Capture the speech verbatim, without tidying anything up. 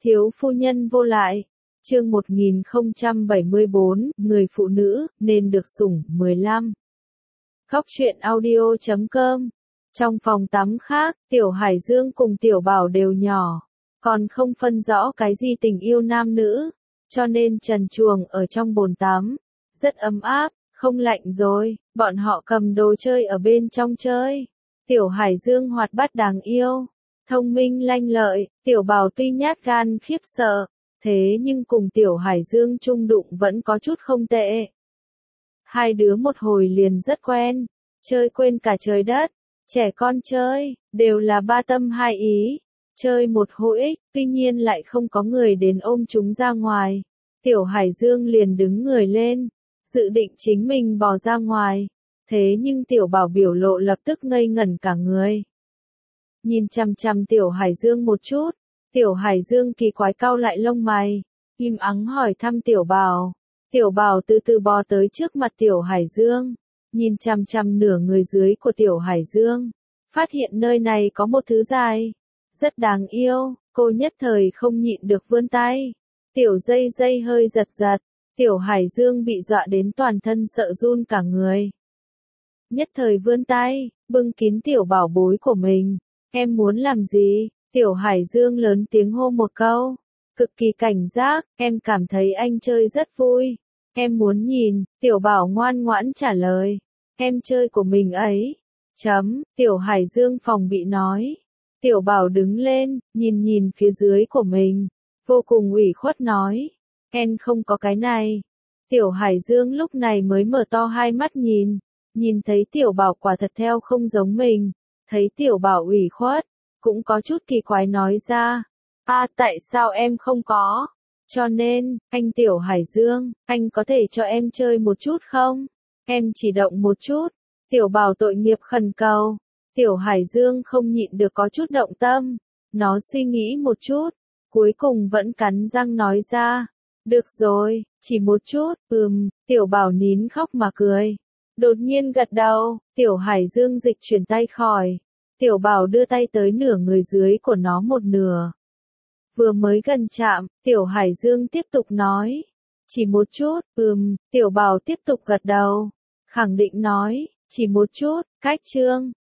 Thiếu phu nhân vô lại. Chương một nghìn không trăm bảy mươi bốn, người phụ nữ nên được sủng. mười lăm. Khóc chuyện audio chấm com. Trong phòng tắm khác, Tiểu Hải Dương cùng Tiểu Bảo đều nhỏ, còn không phân rõ cái gì tình yêu nam nữ, cho nên trần truồng ở trong bồn tắm, rất ấm áp, không lạnh rồi, bọn họ cầm đồ chơi ở bên trong chơi. Tiểu Hải Dương hoạt bát đáng yêu, thông minh lanh lợi, Tiểu Bảo tuy nhát gan khiếp sợ, thế nhưng cùng Tiểu Hải Dương chung đụng vẫn có chút không tệ. Hai đứa một hồi liền rất quen, chơi quên cả trời đất, trẻ con chơi, đều là ba tâm hai ý, chơi một hữu ích, tuy nhiên lại không có người đến ôm chúng ra ngoài. Tiểu Hải Dương liền đứng người lên, dự định chính mình bò ra ngoài, thế nhưng Tiểu Bảo biểu lộ lập tức ngây ngẩn cả người. Nhìn chằm chằm Tiểu Hải Dương một chút, Tiểu Hải Dương kỳ quái cau lại lông mày, im ắng hỏi thăm Tiểu Bảo. Tiểu Bảo từ từ bò tới trước mặt Tiểu Hải Dương, nhìn chằm chằm nửa người dưới của Tiểu Hải Dương, phát hiện nơi này có một thứ dài, rất đáng yêu, cô nhất thời không nhịn được vươn tay. Tiểu dây dây hơi giật giật, Tiểu Hải Dương bị dọa đến toàn thân sợ run cả người. Nhất thời vươn tay, bưng kín Tiểu Bảo bối của mình. Em muốn làm gì? Tiểu Hải Dương lớn tiếng hô một câu, cực kỳ cảnh giác, em cảm thấy anh chơi rất vui. Em muốn nhìn, Tiểu Bảo ngoan ngoãn trả lời. Em chơi của mình ấy. Chấm, Tiểu Hải Dương phòng bị nói. Tiểu Bảo đứng lên, nhìn nhìn phía dưới của mình, vô cùng ủy khuất nói. Em không có cái này. Tiểu Hải Dương lúc này mới mở to hai mắt nhìn, nhìn thấy Tiểu Bảo quả thật theo không giống mình, thấy Tiểu Bảo ủy khuất, cũng có chút kỳ quái nói ra. À tại sao em không có? Cho nên, anh Tiểu Hải Dương, anh có thể cho em chơi một chút không? Em chỉ động một chút. Tiểu Bảo tội nghiệp khẩn cầu. Tiểu Hải Dương không nhịn được có chút động tâm. Nó suy nghĩ một chút, cuối cùng vẫn cắn răng nói ra. Được rồi, chỉ một chút, ừm, Tiểu Bảo nín khóc mà cười. Đột nhiên gật đầu, Tiểu Hải Dương dịch chuyển tay khỏi. Tiểu Bảo đưa tay tới nửa người dưới của nó một nửa. Vừa mới gần chạm, Tiểu Hải Dương tiếp tục nói. Chỉ một chút, ừm, Tiểu Bảo tiếp tục gật đầu. Khẳng định nói, chỉ một chút, cách chương.